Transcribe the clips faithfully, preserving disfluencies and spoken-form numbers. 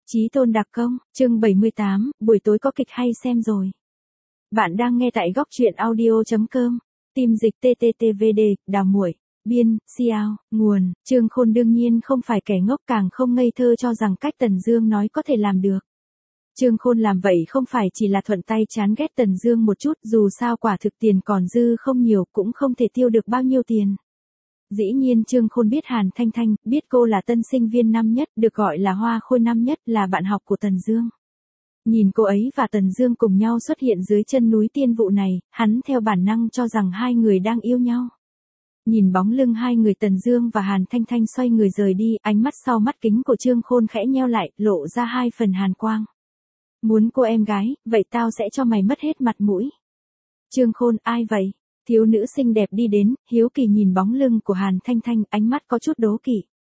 Chí tôn đặc công, chương bảy mươi tám, buổi tối có kịch hay xem rồi. Bạn đang nghe tại góc truyện audio.com, team dịch tê tê tê vê đê, đào muội, biên, Xiao, nguồn, Trương Khôn đương nhiên không phải kẻ ngốc càng không ngây thơ cho rằng cách Tần Dương nói có thể làm được. Trương Khôn làm vậy không phải chỉ là thuận tay chán ghét Tần Dương một chút, dù sao quả thực tiền còn dư không nhiều cũng không thể tiêu được bao nhiêu tiền. Dĩ nhiên Trương Khôn biết Hàn Thanh Thanh, biết cô là tân sinh viên năm nhất, được gọi là Hoa Khôi năm nhất, là bạn học của Tần Dương. Nhìn cô ấy và Tần Dương cùng nhau xuất hiện dưới chân núi tiên vụ này, hắn theo bản năng cho rằng hai người đang yêu nhau. Nhìn bóng lưng hai người Tần Dương và Hàn Thanh Thanh xoay người rời đi, ánh mắt sau mắt kính của Trương Khôn khẽ nheo lại, lộ ra hai phần hàn quang. Muốn cô em gái, vậy tao sẽ cho mày mất hết mặt mũi. Trương Khôn, ai vậy? Thiếu nữ xinh đẹp đi đến, hiếu kỳ nhìn bóng lưng của Hàn Thanh Thanh, ánh mắt có chút đố kỵ.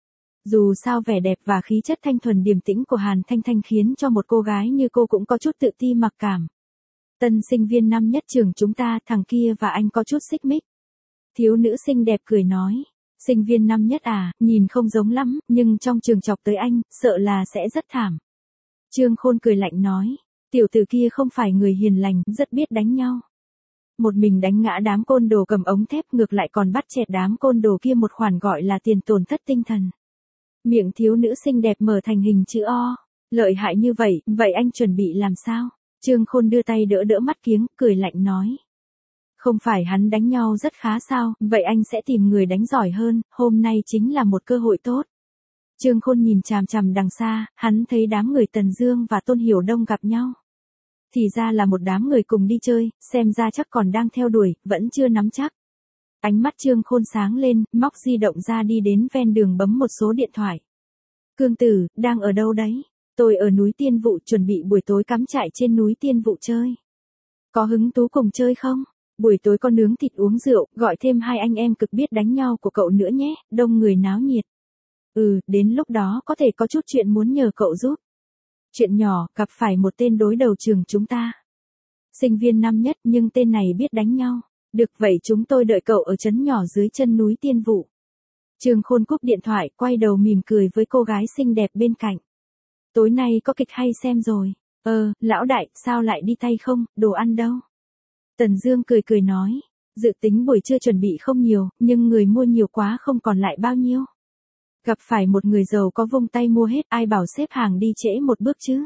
Dù sao vẻ đẹp và khí chất thanh thuần điềm tĩnh của Hàn Thanh Thanh khiến cho một cô gái như cô cũng có chút tự ti mặc cảm. Tân sinh viên năm nhất trường chúng ta, thằng kia và anh có chút xích mích. Thiếu nữ xinh đẹp cười nói, sinh viên năm nhất à, nhìn không giống lắm, nhưng trong trường chọc tới anh, sợ là sẽ rất thảm. Trương Khôn cười lạnh nói, tiểu tử kia không phải người hiền lành, rất biết đánh nhau. Một mình đánh ngã đám côn đồ cầm ống thép, ngược lại còn bắt chẹt đám côn đồ kia một khoản gọi là tiền tổn thất tinh thần. Miệng thiếu nữ xinh đẹp mở thành hình chữ O, lợi hại như vậy, vậy anh chuẩn bị làm sao? Trương Khôn đưa tay đỡ đỡ mắt kiếng, cười lạnh nói. Không phải hắn đánh nhau rất khá sao, vậy anh sẽ tìm người đánh giỏi hơn, hôm nay chính là một cơ hội tốt. Trương Khôn nhìn chằm chằm đằng xa, hắn thấy đám người Tần Dương và Tôn Hiểu Đông gặp nhau. Thì ra là một đám người cùng đi chơi, xem ra chắc còn đang theo đuổi, vẫn chưa nắm chắc. Ánh mắt Trương Khôn sáng lên, móc di động ra đi đến ven đường bấm một số điện thoại. Cương tử, đang ở đâu đấy? Tôi ở núi Tiên Vụ, chuẩn bị buổi tối cắm trại trên núi Tiên Vụ chơi. Có hứng thú cùng chơi không? Buổi tối có nướng thịt uống rượu, gọi thêm hai anh em cực biết đánh nhau của cậu nữa nhé, đông người náo nhiệt. Ừ, đến lúc đó có thể có chút chuyện muốn nhờ cậu giúp. Chuyện nhỏ, gặp phải một tên đối đầu trường chúng ta. Sinh viên năm nhất nhưng tên này biết đánh nhau. Được vậy chúng tôi đợi cậu ở trấn nhỏ dưới chân núi Tiên Vụ. Trương Khôn cúp điện thoại, quay đầu mỉm cười với cô gái xinh đẹp bên cạnh. Tối nay có kịch hay xem rồi. Ờ, lão đại, sao lại đi tay không, đồ ăn đâu? Tần Dương cười cười nói. Dự tính buổi trưa chuẩn bị không nhiều, nhưng người mua nhiều quá không còn lại bao nhiêu. Gặp phải một người giàu có vung tay mua hết, ai bảo xếp hàng đi trễ một bước chứ.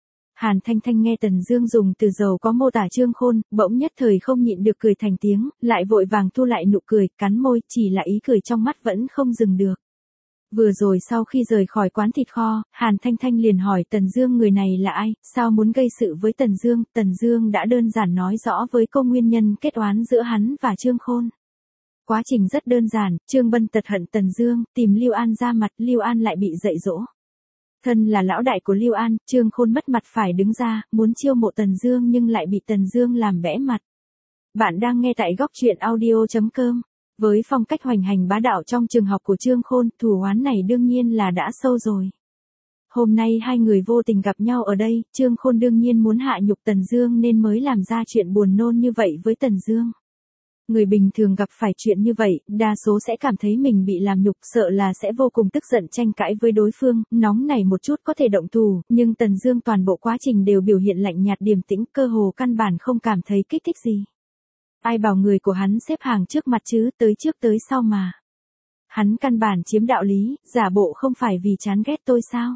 Hàn Thanh Thanh nghe Tần Dương dùng từ giàu có mô tả Trương Khôn, bỗng nhất thời không nhịn được cười thành tiếng, lại vội vàng thu lại nụ cười, cắn môi, chỉ là ý cười trong mắt vẫn không dừng được. Vừa rồi sau khi rời khỏi quán thịt kho, Hàn Thanh Thanh liền hỏi Tần Dương người này là ai, sao muốn gây sự với Tần Dương, Tần Dương đã đơn giản nói rõ với cô nguyên nhân kết oán giữa hắn và Trương Khôn. Quá trình rất đơn giản, Trương Bân tật hận Tần Dương, tìm Lưu An ra mặt, Lưu An lại bị dạy dỗ. Thân là lão đại của Lưu An, Trương Khôn mất mặt phải đứng ra, muốn chiêu mộ Tần Dương nhưng lại bị Tần Dương làm bẽ mặt. Bạn đang nghe tại góc truyện audio.com. Với phong cách hoành hành bá đạo trong trường học của Trương Khôn, thù oán này đương nhiên là đã sâu rồi. Hôm nay hai người vô tình gặp nhau ở đây, Trương Khôn đương nhiên muốn hạ nhục Tần Dương nên mới làm ra chuyện buồn nôn như vậy với Tần Dương. Người bình thường gặp phải chuyện như vậy, đa số sẽ cảm thấy mình bị làm nhục, sợ là sẽ vô cùng tức giận tranh cãi với đối phương, nóng nảy một chút có thể động thủ, nhưng Tần Dương toàn bộ quá trình đều biểu hiện lạnh nhạt điềm tĩnh, cơ hồ căn bản không cảm thấy kích thích gì. Ai bảo người của hắn xếp hàng trước mặt chứ, tới trước tới sau mà. Hắn căn bản chiếm đạo lý, giả bộ không phải vì chán ghét tôi sao?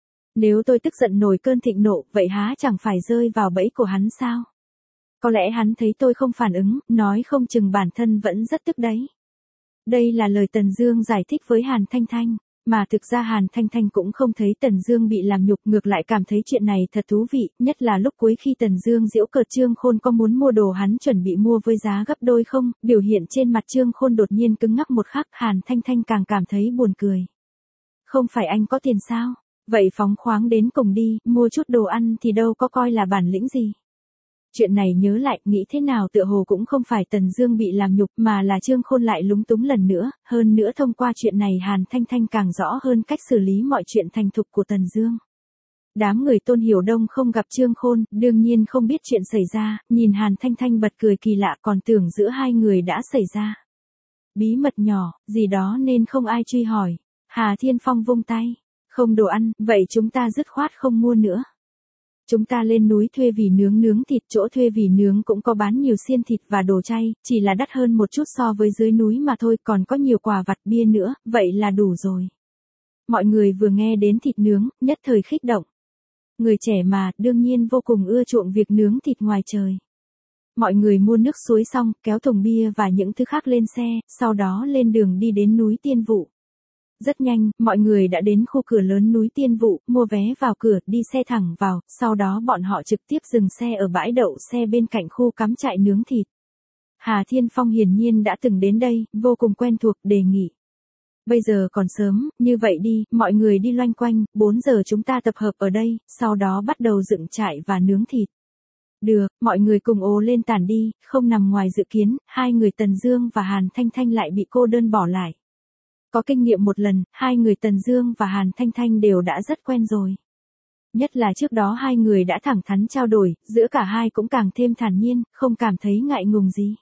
Nếu tôi tức giận nổi cơn thịnh nộ, vậy há chẳng phải rơi vào bẫy của hắn sao? Có lẽ hắn thấy tôi không phản ứng, nói không chừng bản thân vẫn rất tức đấy. Đây là lời Tần Dương giải thích với Hàn Thanh Thanh, mà thực ra Hàn Thanh Thanh cũng không thấy Tần Dương bị làm nhục, ngược lại cảm thấy chuyện này thật thú vị, nhất là lúc cuối khi Tần Dương giễu cợt Trương Khôn có muốn mua đồ hắn chuẩn bị mua với giá gấp đôi không, biểu hiện trên mặt Trương Khôn đột nhiên cứng ngắc một khắc, Hàn Thanh Thanh càng cảm thấy buồn cười. Không phải anh có tiền sao? Vậy phóng khoáng đến cùng đi, mua chút đồ ăn thì đâu có coi là bản lĩnh gì. Chuyện này nhớ lại, nghĩ thế nào tựa hồ cũng không phải Tần Dương bị làm nhục mà là Trương Khôn lại lúng túng lần nữa, hơn nữa thông qua chuyện này Hàn Thanh Thanh càng rõ hơn cách xử lý mọi chuyện thành thục của Tần Dương. Đám người Tôn Hiểu Đông không gặp Trương Khôn, đương nhiên không biết chuyện xảy ra, nhìn Hàn Thanh Thanh bật cười kỳ lạ còn tưởng giữa hai người đã xảy ra bí mật nhỏ, gì đó nên không ai truy hỏi. Hà Thiên Phong vung tay. Không đồ ăn, vậy chúng ta dứt khoát không mua nữa. Chúng ta lên núi thuê vỉ nướng nướng thịt, chỗ thuê vỉ nướng cũng có bán nhiều xiên thịt và đồ chay, chỉ là đắt hơn một chút so với dưới núi mà thôi, còn có nhiều quà vặt bia nữa, vậy là đủ rồi. Mọi người vừa nghe đến thịt nướng, nhất thời khích động. Người trẻ mà, đương nhiên vô cùng ưa chuộng việc nướng thịt ngoài trời. Mọi người mua nước suối xong, kéo thùng bia và những thứ khác lên xe, sau đó lên đường đi đến núi Tiên Vụ. Rất nhanh, mọi người đã đến khu cửa lớn núi Tiên Vụ, mua vé vào cửa, đi xe thẳng vào, sau đó bọn họ trực tiếp dừng xe ở bãi đậu xe bên cạnh khu cắm trại nướng thịt. Hà Thiên Phong hiển nhiên đã từng đến đây, vô cùng quen thuộc, đề nghị. Bây giờ còn sớm, như vậy đi, mọi người đi loanh quanh, bốn giờ chúng ta tập hợp ở đây, sau đó bắt đầu dựng trại và nướng thịt. Được, mọi người cùng ồ lên tản đi, không nằm ngoài dự kiến, hai người Tần Dương và Hàn Thanh Thanh lại bị cô đơn bỏ lại. Có kinh nghiệm một lần, hai người Tần Dương và Hàn Thanh Thanh đều đã rất quen rồi. Nhất là trước đó hai người đã thẳng thắn trao đổi, giữa cả hai cũng càng thêm thản nhiên, không cảm thấy ngại ngùng gì.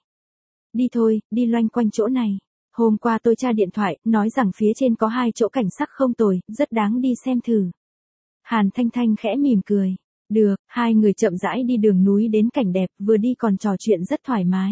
Đi thôi, đi loanh quanh chỗ này. Hôm qua tôi tra điện thoại, nói rằng phía trên có hai chỗ cảnh sắc không tồi, rất đáng đi xem thử. Hàn Thanh Thanh khẽ mỉm cười. Được, hai người chậm rãi đi đường núi đến cảnh đẹp, vừa đi còn trò chuyện rất thoải mái.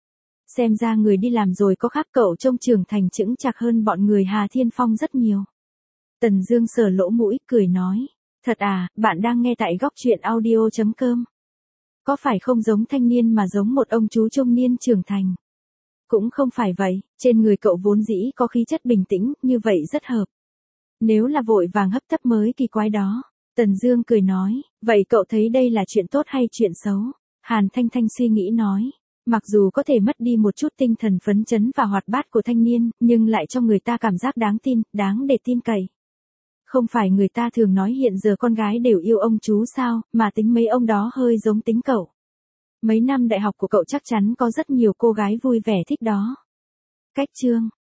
Xem ra người đi làm rồi có khác, cậu trông trưởng thành chững chạc hơn bọn người Hà Thiên Phong rất nhiều. Tần Dương sờ lỗ mũi, cười nói. Thật à, bạn đang nghe tại góc truyện audio chấm com. Có phải không giống thanh niên mà giống một ông chú trung niên trưởng thành? Cũng không phải vậy, trên người cậu vốn dĩ có khí chất bình tĩnh, như vậy rất hợp. Nếu là vội vàng hấp tấp mới kỳ quái đó. Tần Dương cười nói, vậy cậu thấy đây là chuyện tốt hay chuyện xấu? Hàn Thanh Thanh suy nghĩ nói, mặc dù có thể mất đi một chút tinh thần phấn chấn và hoạt bát của thanh niên, nhưng lại cho người ta cảm giác đáng tin, đáng để tin cậy. Không phải người ta thường nói hiện giờ con gái đều yêu ông chú sao, mà tính mấy ông đó hơi giống tính cậu. Mấy năm đại học của cậu chắc chắn có rất nhiều cô gái vui vẻ thích đó. Cách chương